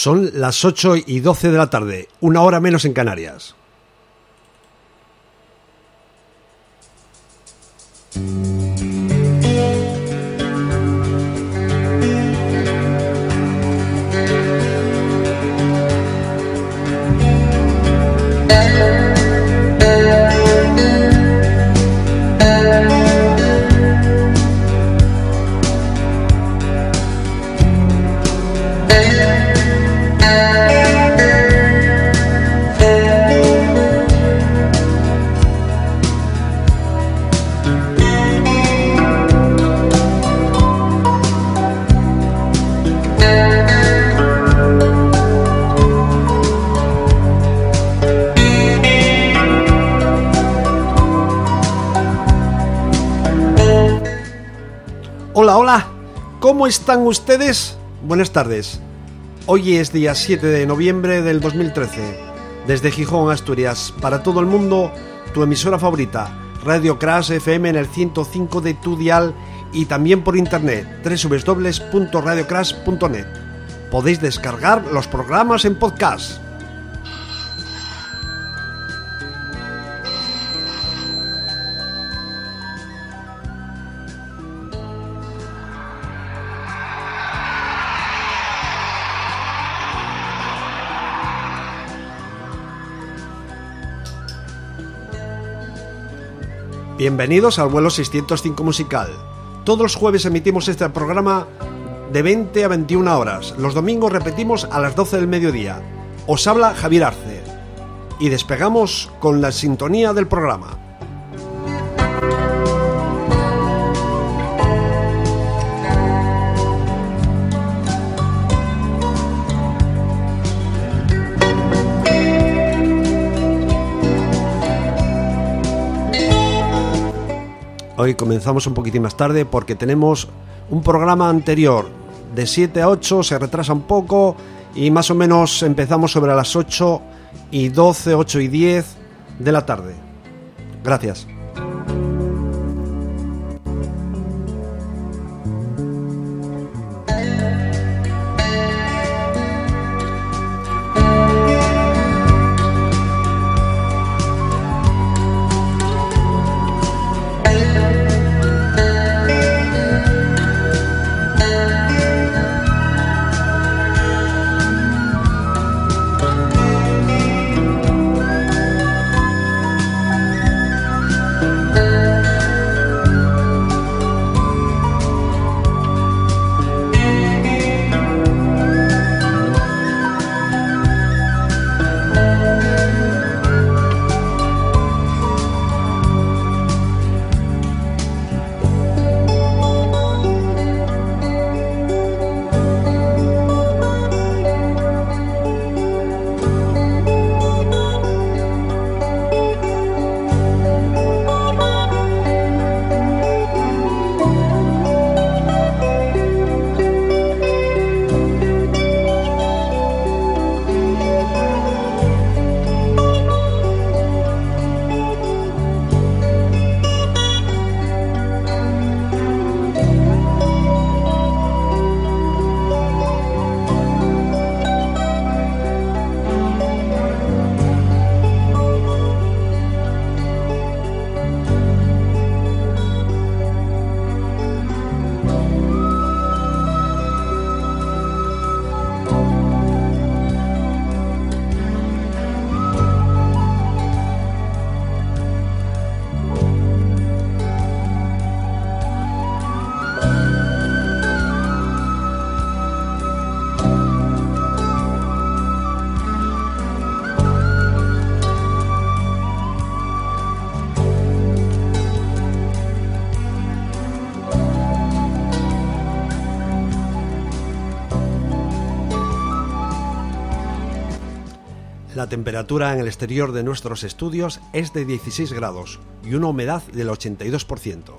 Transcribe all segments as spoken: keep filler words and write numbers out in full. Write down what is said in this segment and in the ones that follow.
Son las ocho y doce de la tarde, una hora menos en Canarias. Hola, hola, ¿cómo están ustedes? Buenas tardes. Hoy es día siete de noviembre del dos mil trece. Desde Gijón, Asturias, para todo el mundo, tu emisora favorita, Radio Crash F M en el ciento cinco de tu dial y también por internet, doble u doble u doble u punto radio crash punto net. Podéis descargar los programas en podcast. Bienvenidos al vuelo seiscientos cinco musical. Todos los jueves emitimos este programa de veinte a veintiuna horas. Los domingos repetimos a las doce del mediodía. Os habla Javier Arce. Y despegamos con la sintonía del programa. Hoy comenzamos un poquitín más tarde porque tenemos un programa anterior de siete a ocho, se retrasa un poco y más o menos empezamos sobre las ocho y doce, ocho y diez de la tarde. Gracias. La temperatura en el exterior de nuestros estudios es de dieciséis grados y una humedad del ochenta y dos por ciento.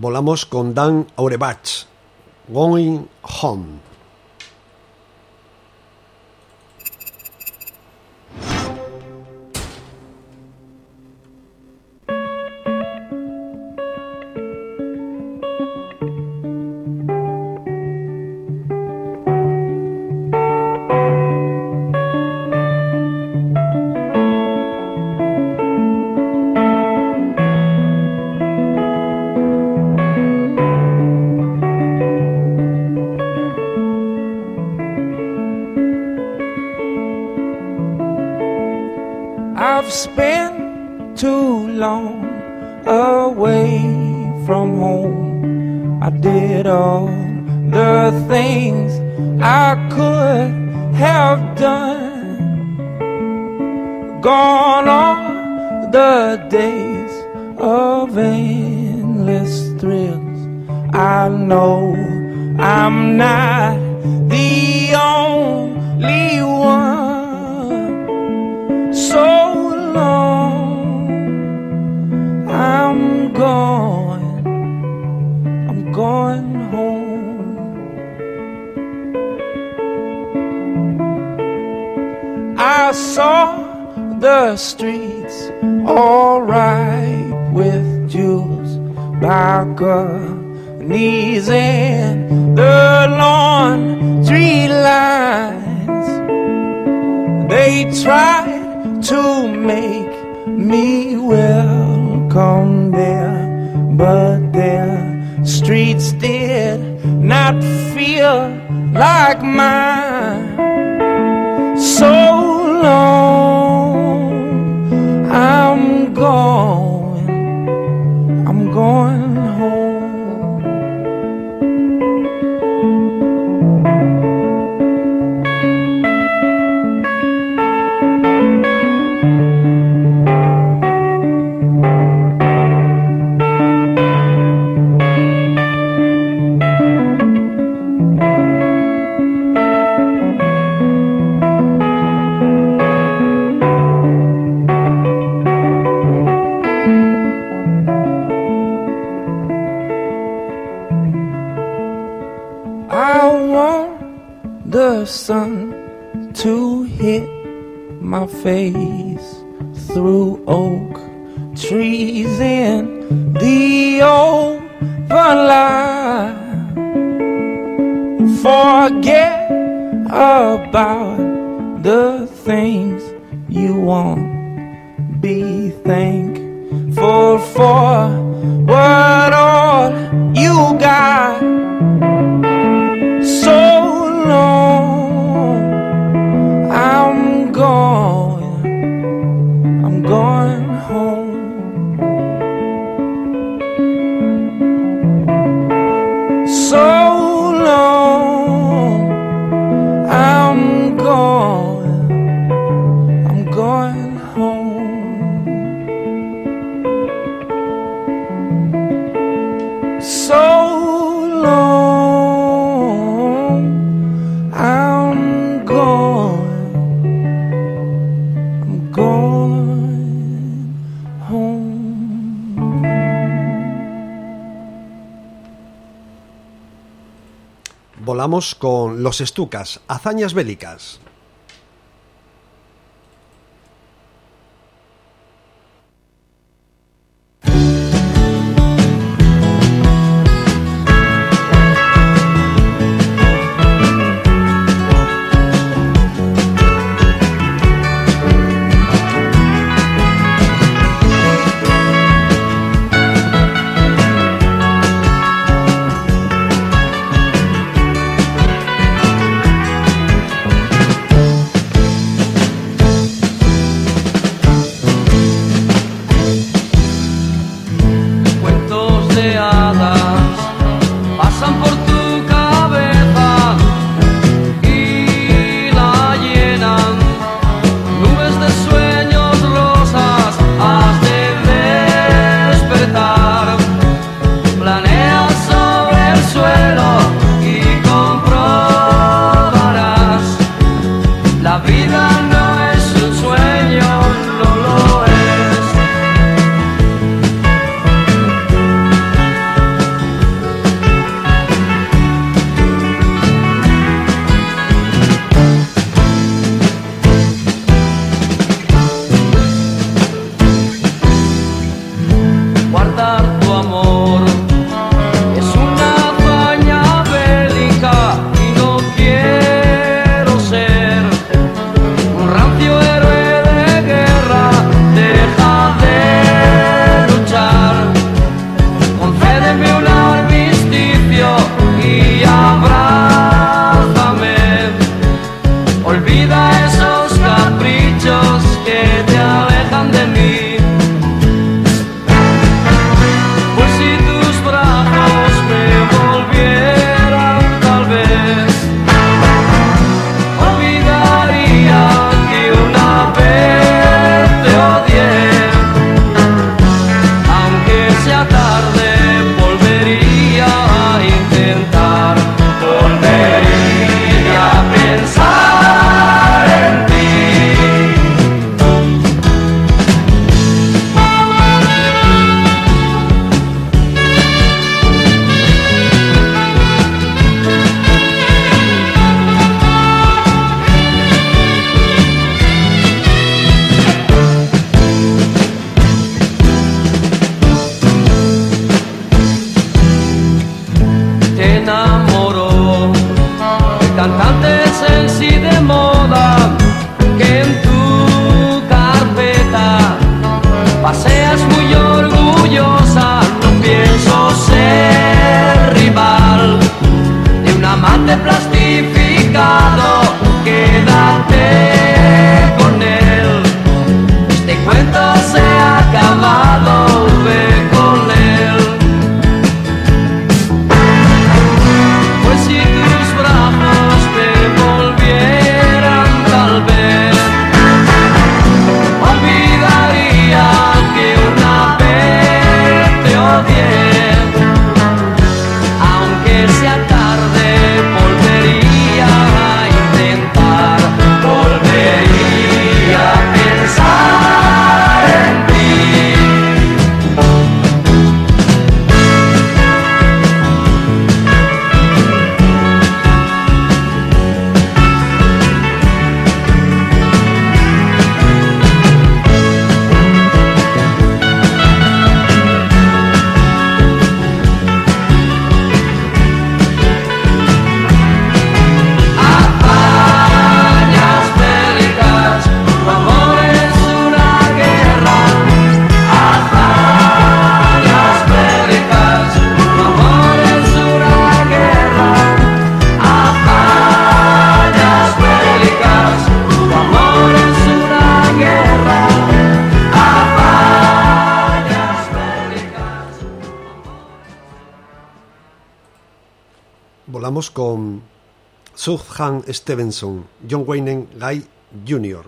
volamos con Dan Auerbach, Going Home. I've spent too long away from home. I did all the things I could have done. Gone are the days of endless thrills. I know I'm not the only one. So long, I'm going, I'm going home. I saw the streets all right with jewels, balconies and the laundry lines. They tried to make me welcome there, but their streets did not feel like mine. So long, I'm going, I'm going home. The sun to hit my face through oak trees in the open light. Forget about the things you want. Be thankful for what all you got. So long, I'm going, I'm going home. So long, I'm going, I'm going home. So long, I'm going, I'm going home. Volamos con Los Stukas, Hazañas Bélicas. Volamos con Sufjan Stevensson, John Wayne Guy junior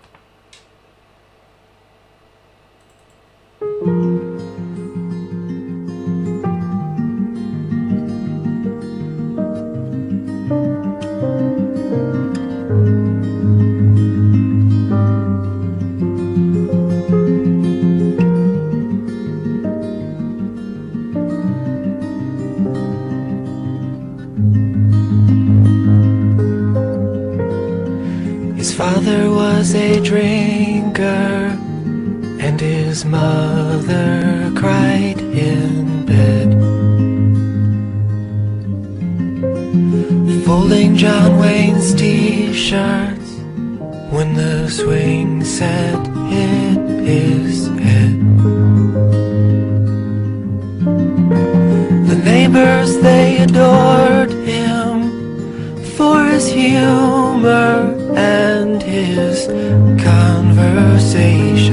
Father was a drinker, and his mother cried in bed, folding John Wayne's t-shirts when the swing set hit his head. The neighbors, they adored him for his humor and his conversation.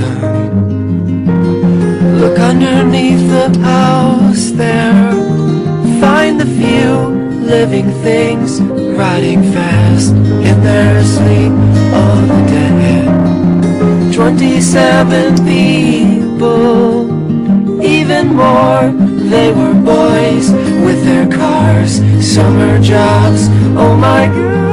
Look underneath the house there, find the few living things riding fast in their sleep of the dead. Twenty-seven people, even more, they were boys with their cars, summer jobs, oh my God.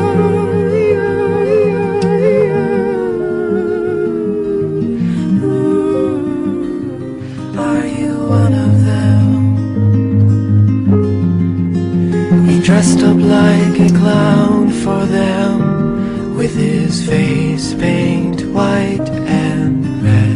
Dressed up like a clown for them, with his face paint white and red,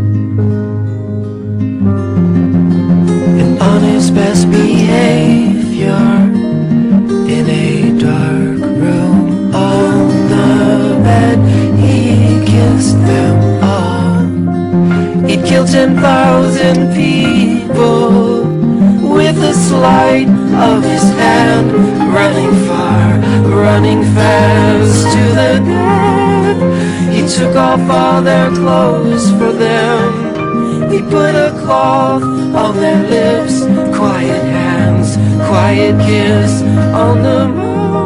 and on his best behavior, in a dark room on the bed, he kissed them all. He'd killed ten thousand people with a sleight of his hand, running far, running fast to the dead. He took off all their clothes for them. He put a cloth on their lips, quiet hands, quiet kiss on the moon.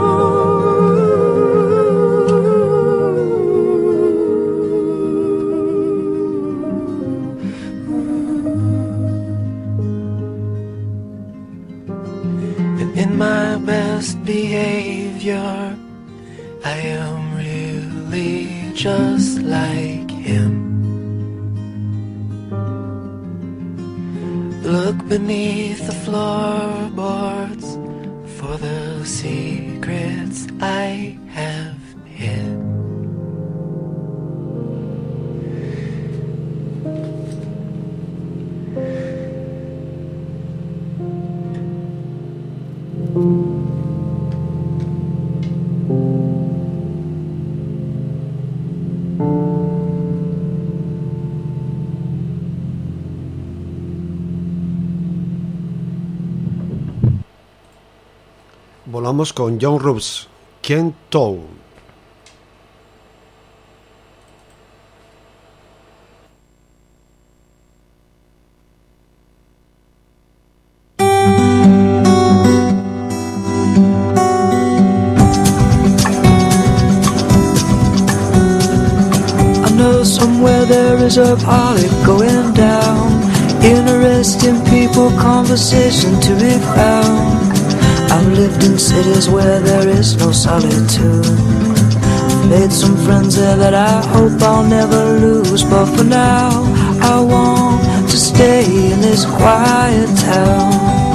Behavior, I am really just like him. Look beneath the floorboards for the secrets I have hid. Volamos con John Rooks, Ken Tow. I know somewhere there is a party going down, interesting people, conversation to be found. I've lived in cities where there is no solitude, made some friends there that I hope I'll never lose. But for now, I want to stay in this quiet town.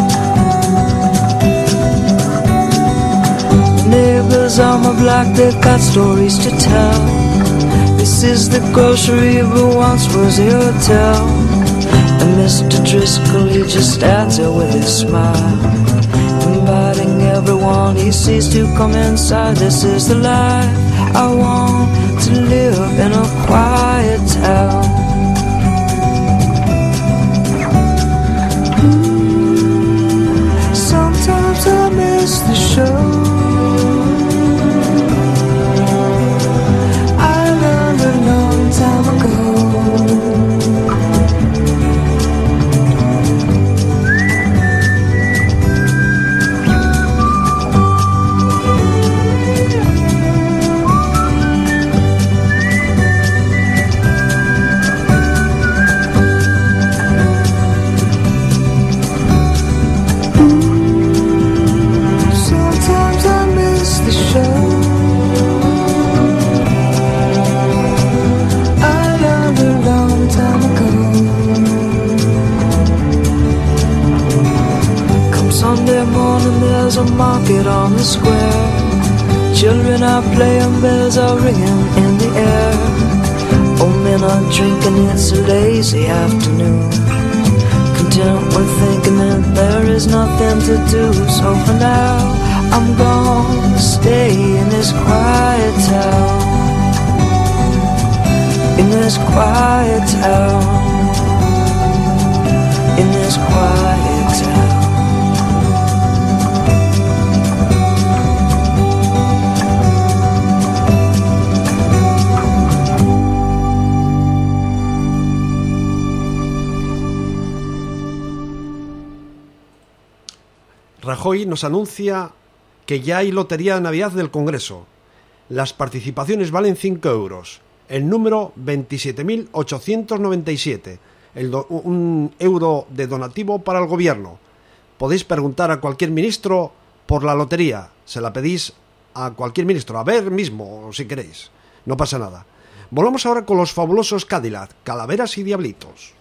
The neighbors on my block, they've got stories to tell. This is the grocery, but once was a hotel. And Mister Driscoll, he just stands there with his smile, inviting everyone he sees to come inside. This is the life I want to live, in a quiet town. Sometimes I miss the show I learned a long time ago. Sunday morning there's a market on the square. Children are playing, bells are ringing in the air. Old men are drinking, it's a lazy afternoon. Content with thinking that there is nothing to do. So for now, I'm gonna stay in this quiet town. In this quiet town. In this quiet town. Rajoy nos anuncia que ya hay lotería de Navidad del Congreso. Las participaciones valen cinco euros. El número veintisiete mil ochocientos noventa y siete. El do, un euro de donativo para el gobierno. Podéis preguntar a cualquier ministro por la lotería. Se la pedís a cualquier ministro. A ver mismo, si queréis. No pasa nada. Volvamos ahora con los fabulosos Cadillac, Calaveras y Diablitos.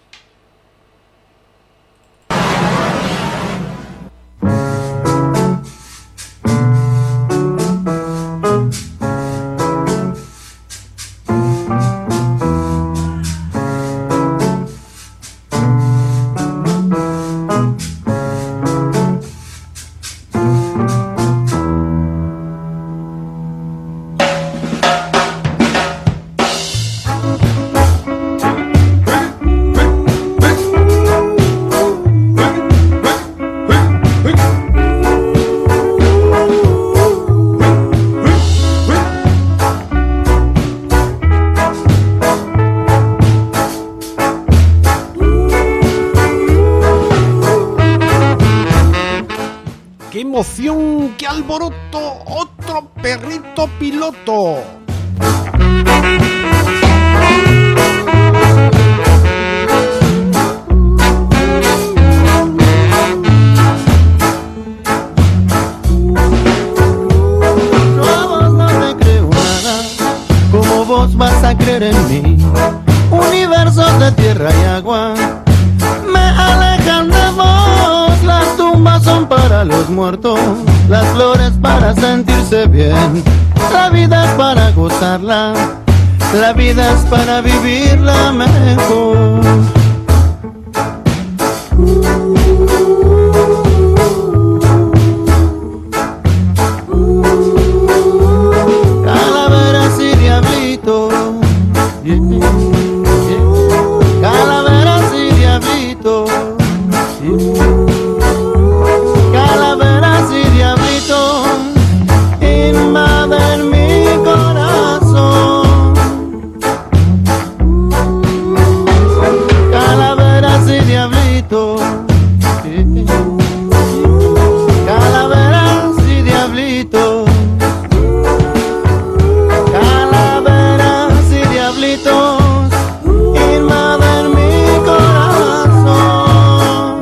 ¡Emoción! ¡Qué alboroto! ¡Otro perrito piloto! Yo a vos no te creo nada, como vos vas a creer en mí. Universos de tierra y agua me alejan de vos. Las tumbas son para los muertos, las flores para sentirse bien. La vida es para gozarla, la vida es para vivirla mejor. Calaveras y diablitos, calaveras y diablitos, calaveras y diablitos invaden mi corazón. Calaveras y diablitos, calaveras y diablitos, calaveras y diablitos invaden mi corazón.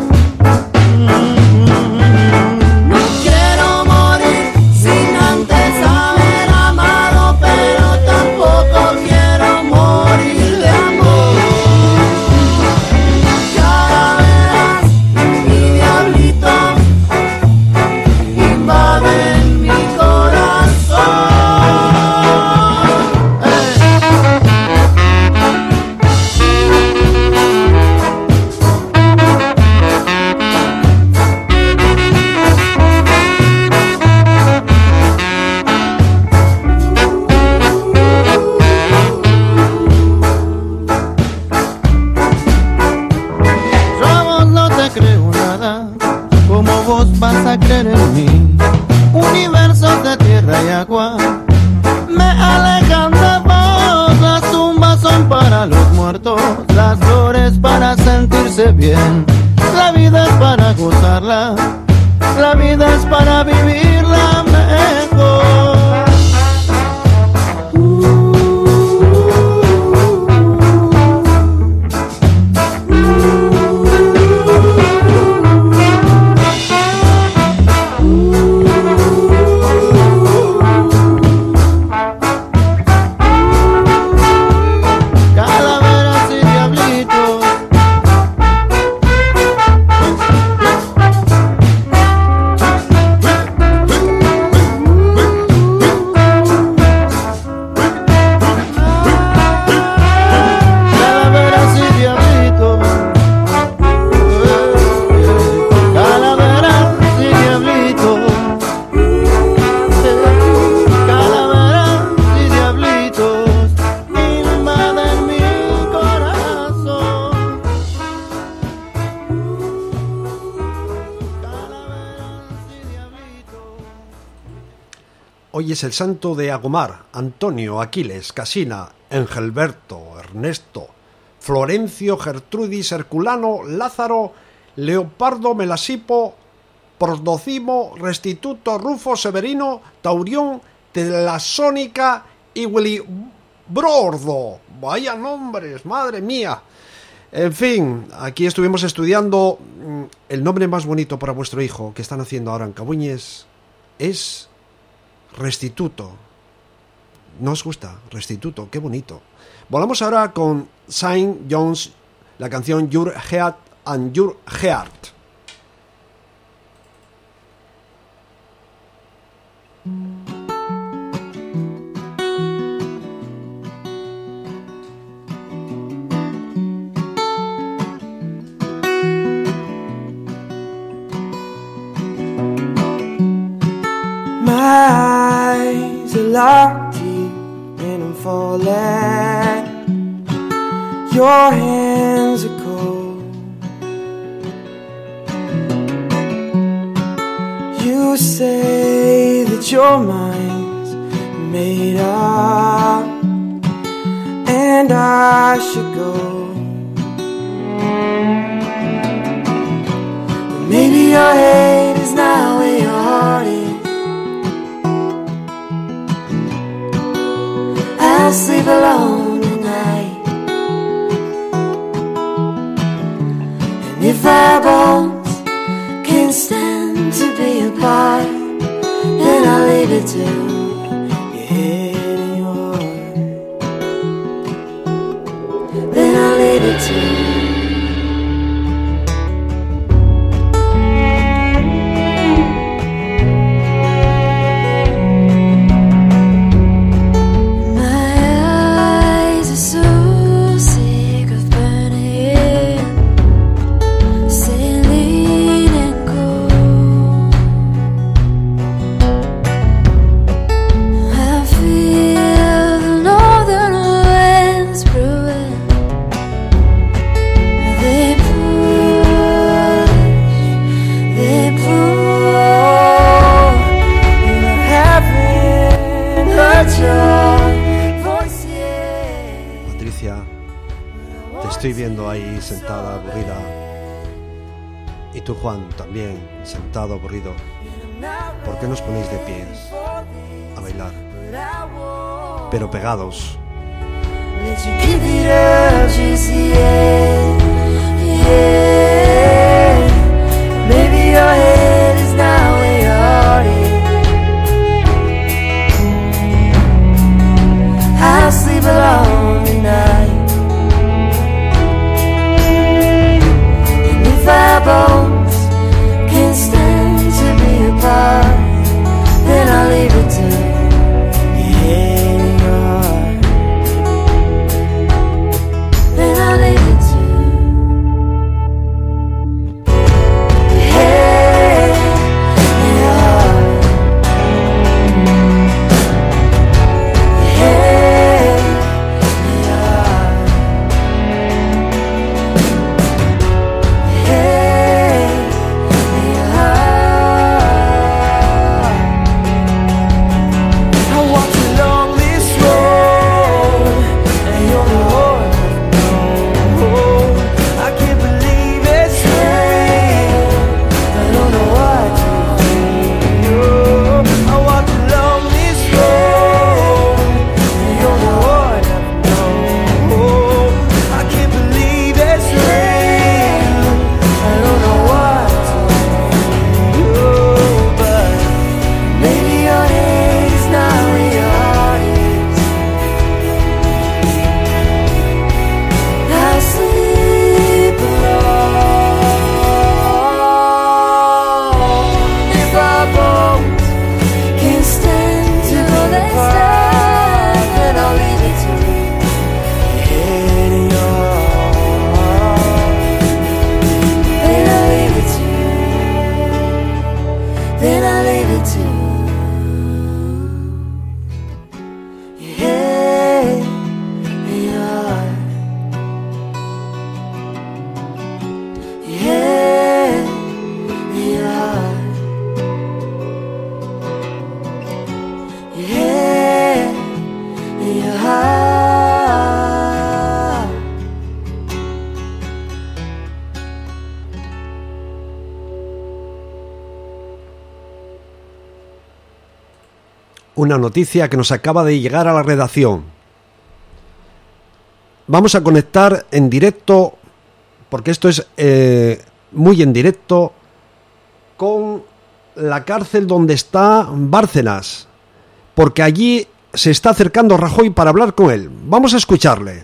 No quiero morir sin antes haber amado, pero tampoco quiero morir de amor. Calaveras y diablitos invaden mi corazón. Yo a vos no te creo nada, como vos vas a creer en mí. Universos de tierra y agua me alejan de vos. Las tumbas son para los muertos, las flores para sentirse bien. La vida es para gozarla, la vida es para vivirla mejor. Calaveras y diablitos, Hoy es el santo de Agomar, Antonio, Aquiles, Casina, Engelberto, Ernesto, Florencio, Gertrudis, Herculano, Lázaro, Leopardo, Melasipo, Prosdocimo, Restituto, Rufo, Severino, Taurión, Telasónica y Wilibrordo. Vaya nombres, madre mía. En fin, aquí estuvimos estudiando. El nombre más bonito para vuestro hijo que están haciendo ahora en Cabuñes es Restituto. ¿No os gusta? Restituto, qué bonito. Volvamos ahora con Saint John's, la canción Your Head and Your Heart. My eyes are locked deep and I'm falling. Your hands are cold. You say that your mind's made up and I should go. But maybe your head is not where your heart is. I'll sleep alone tonight, and if our bones can't stand to be apart, then I'll leave it to your head and your heart. Then I'll leave it to you. Estoy viendo ahí sentada, aburrida. Y tú, Juan, también, sentado, aburrido. ¿Por qué no os ponéis de pie a bailar? Pero pegados. I'll sleep alone tonight. Our bones can't stand to be apart, then I'll leave it to your head and your heart. Then I'll leave it to your head and your heart. Your head and your heart. una noticia que nos acaba de llegar a la redacción. Vamos a conectar en directo, porque esto es eh, muy en directo, con la cárcel donde está Bárcenas, porque allí se está acercando Rajoy para hablar con él. Vamos a escucharle.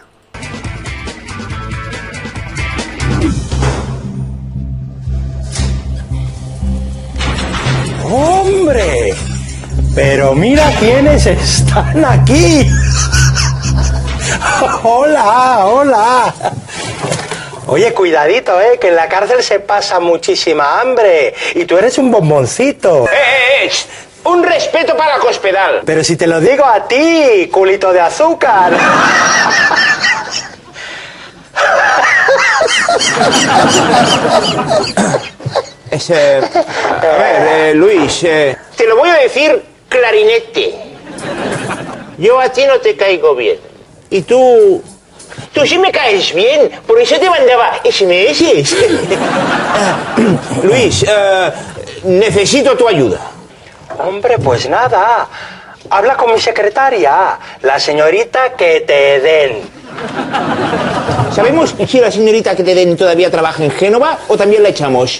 ¡Hombre! Pero mira quiénes están aquí. Hola, hola. Oye, cuidadito, eh, que en la cárcel se pasa muchísima hambre. Y tú eres un bomboncito. ¡Eh, eh, eh! Un respeto para Cospedal. Pero si te lo digo a ti, culito de azúcar. Ese, a ver, eh, Luis, eh, te lo voy a decir clarinete. Yo a ti no te caigo bien. Y tú... Tú sí me caes bien, por eso te mandaba ese eme ese. Luis, eh, necesito tu ayuda. Hombre, pues nada. Habla con mi secretaria, la señorita que te den. ¿Sabemos si la señorita que te den todavía trabaja en Génova o también la echamos?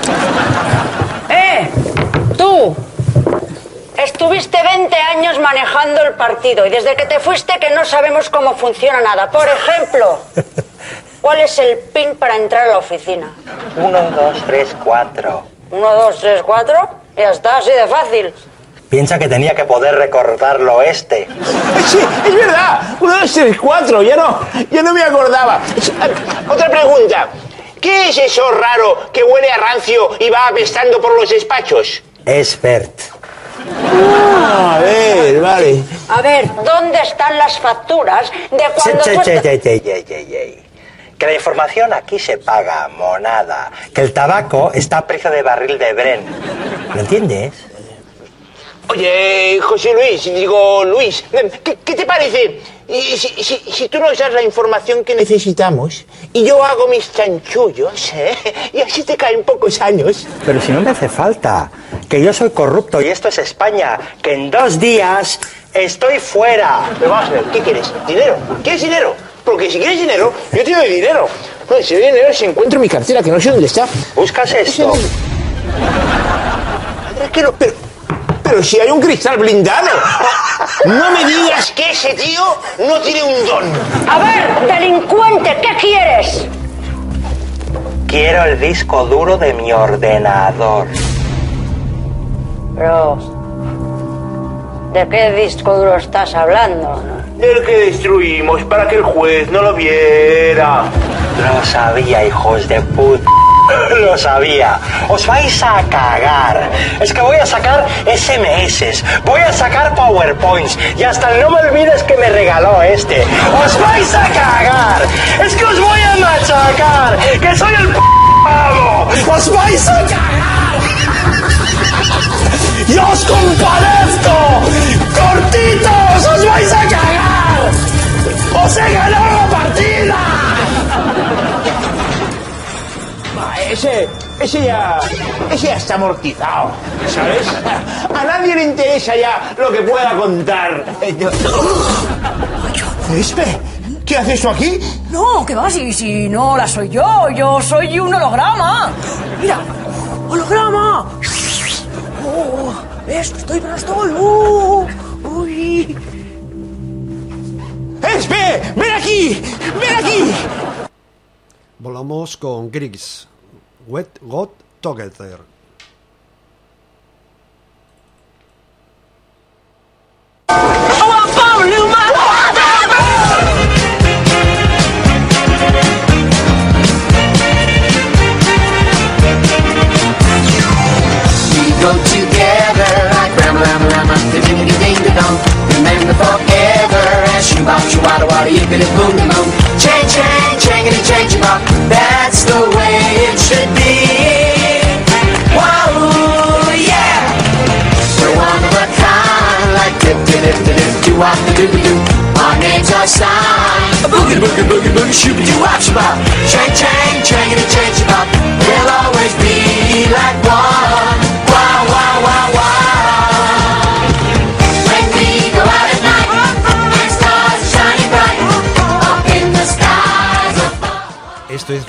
¡Eh! ¡Tú! Estuviste veinte años manejando el partido y desde que te fuiste que no sabemos cómo funciona nada. Por ejemplo, ¿cuál es el pin para entrar a la oficina? Uno, dos, tres, cuatro. Uno, dos, tres, cuatro. Ya está, así de fácil. Piensa que tenía que poder recordarlo este. Sí, es verdad. Uno, dos, tres, cuatro. Ya no, ya no me acordaba. Otra pregunta. ¿Qué es eso raro que huele a rancio y va apestando por los despachos? Es Bert. Ah, a ver, vale. A ver, ¿dónde están las facturas de cuando Che, tú che, est- che, che, che, che, che. Que la información aquí se paga, monada. Que el tabaco está a precio de barril de Bren. ¿Lo entiendes? Oye, José Luis, digo, Luis, ¿qué, qué te parece? Y si, si, si tú nos das la información que necesitamos y yo hago mis chanchullos, ¿eh? Y así te caen pocos años. Pero si no me hace falta. Que yo soy corrupto y esto es España. Que en dos días estoy fuera. Pero vamos a ver, ¿qué quieres? ¿Dinero? ¿Quieres dinero? Porque si quieres dinero, yo te doy dinero. No, si doy dinero, si encuentro mi cartera, que no sé dónde está. ¿Buscas esto? Pero, pero, pero si hay un cristal blindado. No me digas que ese tío no tiene un don. A ver, delincuente, ¿qué quieres? Quiero el disco duro de mi ordenador. Pero... ¿de qué disco duro estás hablando? El que destruimos para que el juez no lo viera. Lo sabía, hijos de puta. Lo sabía. Os vais a cagar. Es que voy a sacar ese eme eses. Voy a sacar PowerPoints. Y hasta el no me olvides que me regaló este. Os vais a cagar. Es que os voy a machacar. Que soy el p*** amo. Os vais a cagar. ¡Yo os compadezco! ¡Cortitos! ¡Os vais a cagar! ¡Os he ganado la partida! Ah, Ese, ese ya, ese ya está amortizado, ¿sabes? A nadie le interesa ya lo que pueda contar. Espe, ¿qué haces tú aquí? No, ¿qué va? Si, si no la soy yo, yo soy un holograma. Mira, holograma. Oh, ¿ves? Estoy, pero estoy. Uh, uy. ¡Espe! ¡Ven aquí! ¡Ven aquí! Volamos con Griggs. What Got Together. Go together like ram ram ram the ding ding dong. Remember forever as you bop you wada wada yippity boom boom. Chang chang changity chang bop. That's the way it should be. Wow yeah. We're one of a kind like dip dip dip dip do wop do do do. Our names are signed. A boogie boogie boogie boogie shooby doo wop bop. Chang chang changity chang bop. We'll always be like one. Wow, wow, wow, wow. When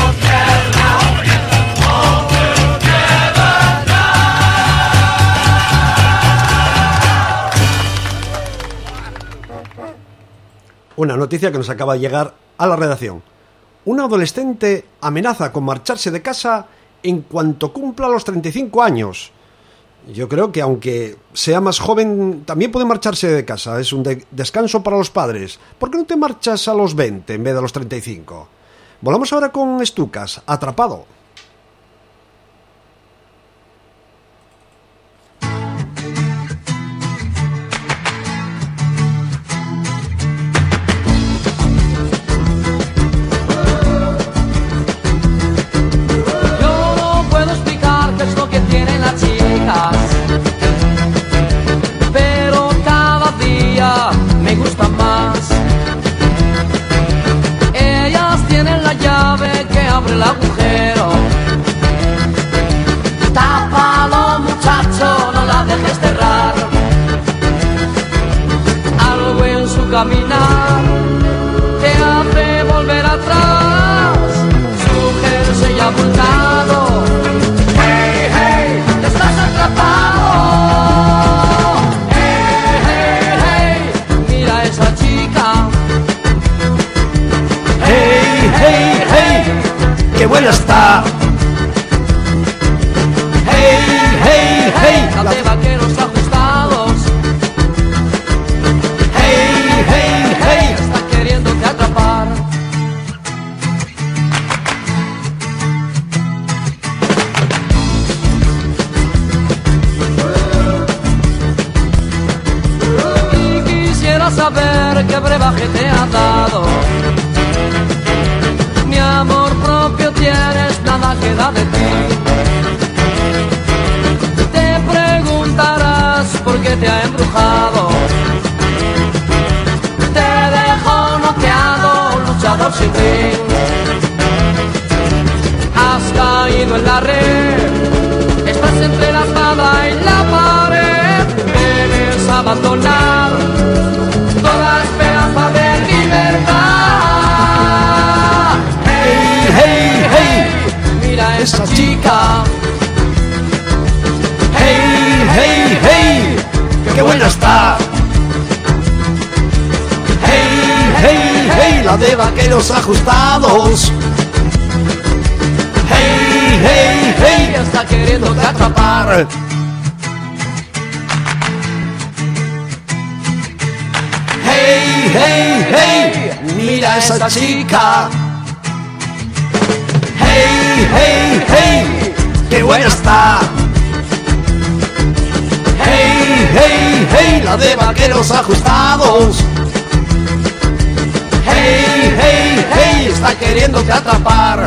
Una noticia que nos acaba de llegar a la redacción. Un adolescente amenaza con marcharse de casa en cuanto cumpla los treinta y cinco años. Yo creo que aunque sea más joven, también puede marcharse de casa. Es un de- descanso para los padres. ¿Por qué no te marchas a los veinte en vez de a los treinta y cinco? Volvamos ahora con Stukas, Atrapado. Yo no puedo explicar qué es lo que tienen las chicas, pero cada día me gustan más. caminar te hace volver atrás, sugerirse y abultado. Hey, hey, estás atrapado. Hey, hey, hey, mira a esa chica. Hey, hey, hey, qué buena está. Hey, hey, hey, la de vaqueros ajustados. Hey, hey, hey, está queriéndote atrapar. Y quisiera saber qué brebaje te ha dado. Ni amor propio tienes, nada queda de ti. Te preguntarás por qué te ha embrujado. Te dejo noqueado, luchador sin fin. Has caído en la red, estás entre la espada y la pared. Debes abandonar toda esperanza de libertad. hey, hey, hey, mira a esa chica. hey, hey, hey, qué buena está. Hey, hey, hey, la de vaqueros ajustados. Hey, hey, hey, está queriéndote atrapar. Hey, hey, hey, mira a esa chica. Hey, hey, hey, qué buena está. Hey, hey, hey, la de vaqueros ajustados. Hey, hey, hey, está queriéndote atrapar.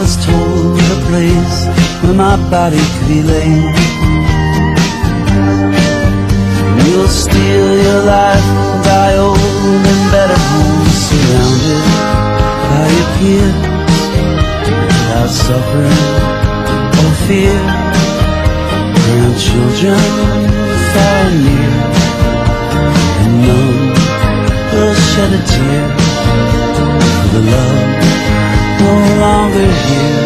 Body could be laid. You'll steal your life and die old in better homes, surrounded by your peers, without suffering or fear. Grandchildren far and near, and none will shed a tear for the love no longer here.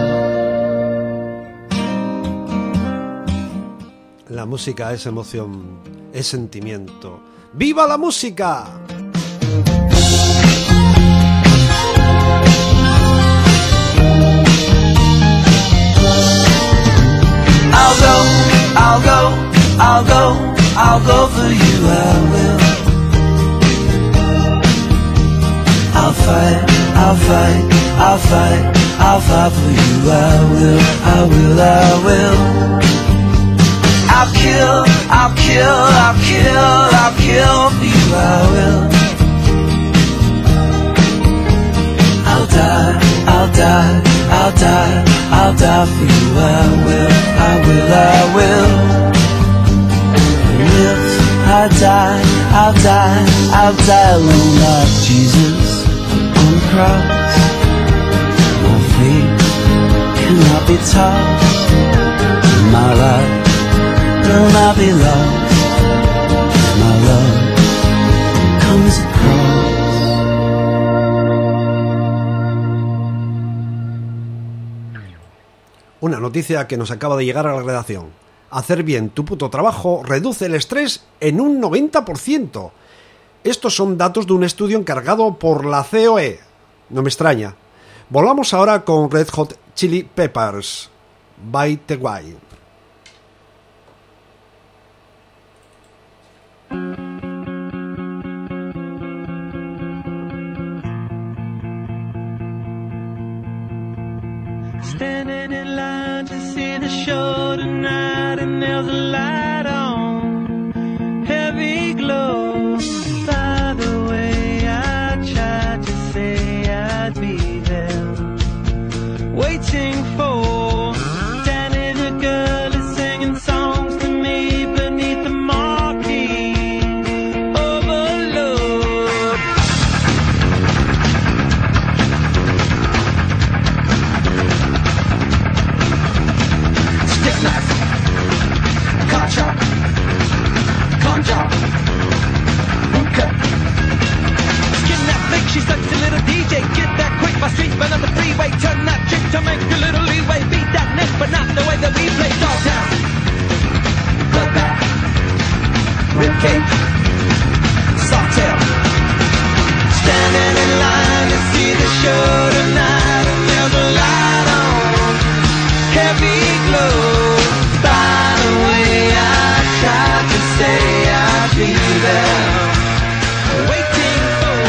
La música es emoción, es sentimiento. ¡Viva la música! I'll go, I'll go, I'll go, I'll go for you, I will. I'll fight, I'll fight, I'll fight, I'll fight for you, I will, I will, I will. I'll kill, I'll kill, I'll kill, I'll kill for you, I will. I'll die, I'll die, I'll die, I'll die for you, I will, I will, I will. And if I die, I'll die, I'll die alone like Jesus on the cross. My faith cannot be tossed, my life will not be lost. My love comes across. Una noticia que nos acaba de llegar a la redacción. Hacer bien tu puto trabajo reduce el estrés en un noventa por ciento. Estos son datos de un estudio encargado por la C O E. No me extraña. Volvamos ahora con Red Hot Chili Peppers, By the Way. Standing in line to see the show tonight, and there's a light on, heavy glow. By the way, I tried to say I'd be there, waiting for Danny the girl is singing songs to me beneath the marquee overload. Stick knife, car chop, con job, hookah. Skin that flick, she's such a little D J. Get that quick, my street run on the freeway. Turn that chick to make a little leeway. Beat that nick, but not the way that we play. Dogtown, bloodbath, ribcage, sawtail. Standing in line to see the show tonight, and there's a light on, heavy glow. By the way, I tried to say I'd be there, waiting for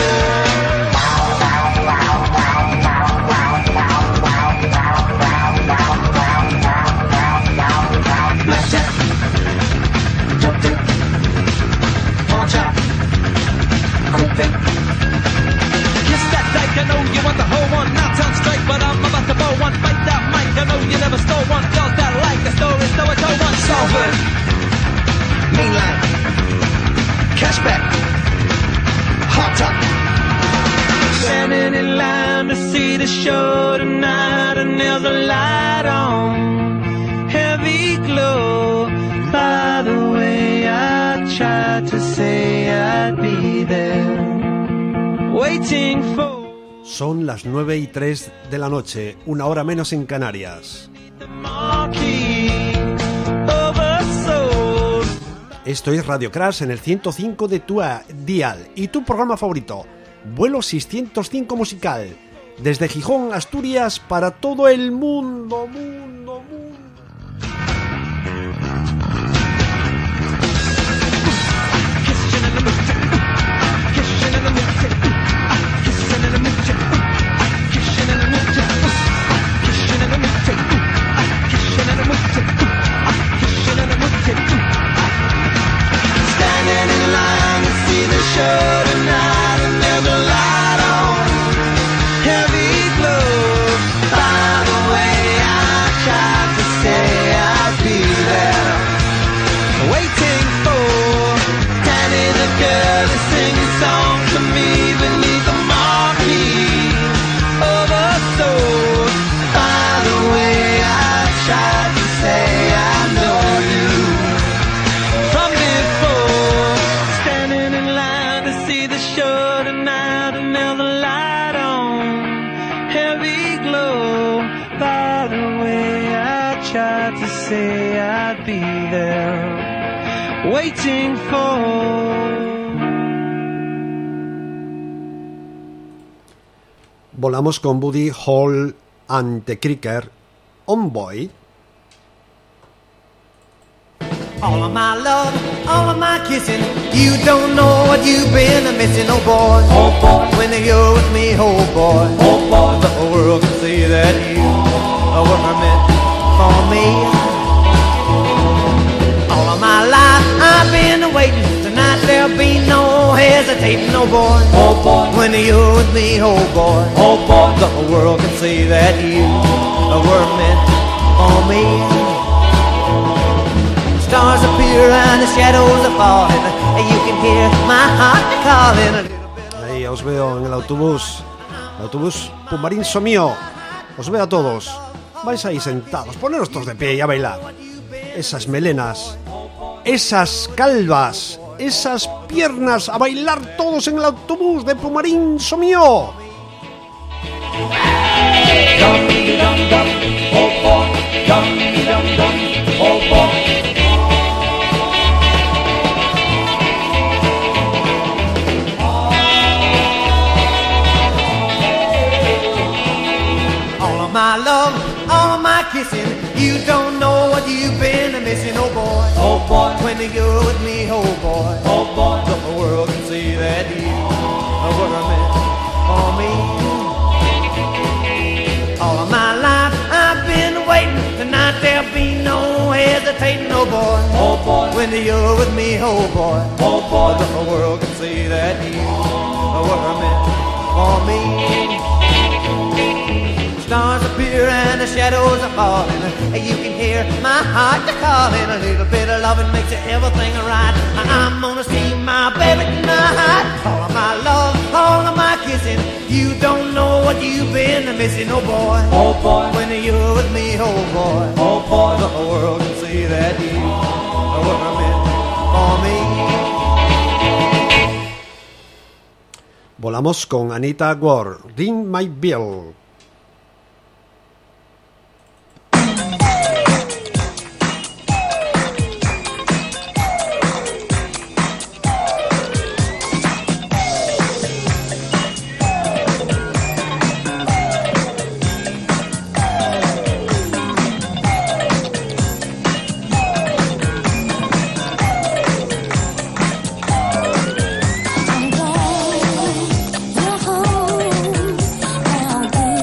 blackjack, jump tip, pawn chop, quick pick. Kiss that dyke, I know you want the whole one. Not turn straight, but I'm about to blow one. Fight that mic, I know you never stole one. Girls that like the story, so I told one. Solver, mean line, cashback, hot top. Standing in line to see the show tonight, and there's a light on, heavy glow. By the way, I tried to say I'd be there, waiting for Son las nueve y tres de la noche, una hora menos en Canarias. the marquee oversold. Esto es Radio Crash en el ciento cinco de tu dial y tu programa favorito, Vuelo seiscientos cinco Musical, desde Gijón, Asturias, para todo el mundo, mundo, mundo. Standing in line to see the show tonight, and there's a light on, heavy glow. By the way, I tried heavy glow. By the way, I tried to say I'd be there, waiting for. Volamos con Buddy Hall and the Cricker, On Boy. All of my love, all of my kissing, you don't know what you've been missing, oh boy. Oh boy, when you're with me, oh boy. Oh boy, the whole world can see that you were meant for me. All of my life I've been waiting, tonight there'll be no hesitating, oh boy. Oh boy, when you're with me, oh boy. Oh boy, the whole world can see that you were meant for me. Stars appear and the shadows are falling, and you can hear my heart calling a little bit. Ahí os veo en el autobús, el autobús Pumarinso mío. Os veo a todos. Vais ahí sentados, poneros todos de pie y a bailar. Esas melenas, esas calvas, esas piernas, a bailar todos en el autobús de Pumarinso mío. My love, all of my kissing, you don't know what you've been missing, oh boy. Oh boy, when you're with me, oh boy. Oh boy, the whole world can see that you were meant for me. All of my life I've been waiting, tonight there'll be no hesitating, oh boy. Oh boy, when you're with me, oh boy. Oh boy, the whole world can see that you were meant for me. Stars appear and the shadows are falling, and you can hear my heart calling. A little bit of loving makes everything right. I'm gonna see my baby tonight. All of my love, all of my kissing, you don't know what you've been missing, oh boy. Oh boy, when you're with me, oh boy. Oh boy, the whole world can see that you were meant for me. Volamos con Anita Ward, Ring My Bell. I'm going, you're home, and I'll be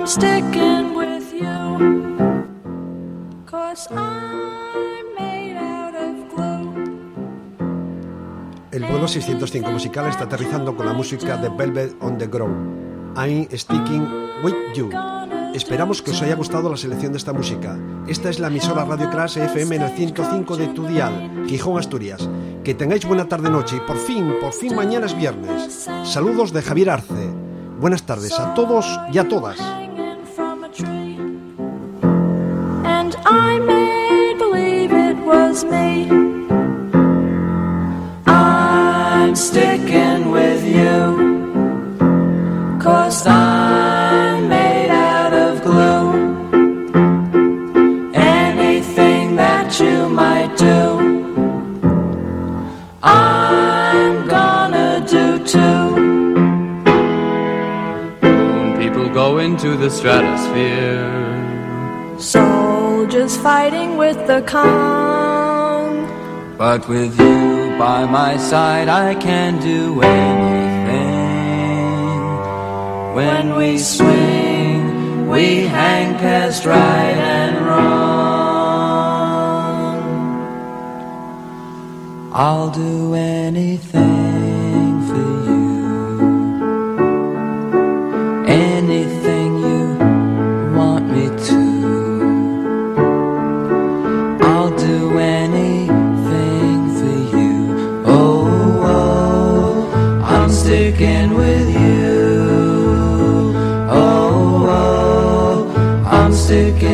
I'm sticking with you, 'cause I'm made out of glue. El vuelo seiscientos cinco musical está aterrizando con la música de Velvet on the Ground. I'm sticking with you. Esperamos que os haya gustado la selección de esta música. Esta es la emisora Radio Crash F M en el ciento cinco de tu dial, Gijón, Asturias. Que tengáis buena tarde-noche y por fin, por fin mañana es viernes. Saludos de Javier Arce. Buenas tardes a todos y a todas. And I made believe it was me. I'm sticking with you, 'cause I'm made out of glue. Anything that you might do, I'm gonna do too. When people go into the stratosphere, Soldiers fighting with the Kong. But with you by my side, I can do anything. When we swing, we hang past right and wrong. I'll do anything for you, anything you want me to. I'll do anything for you. Oh, oh, I'm sticking with you. Oh, oh, I'm sticking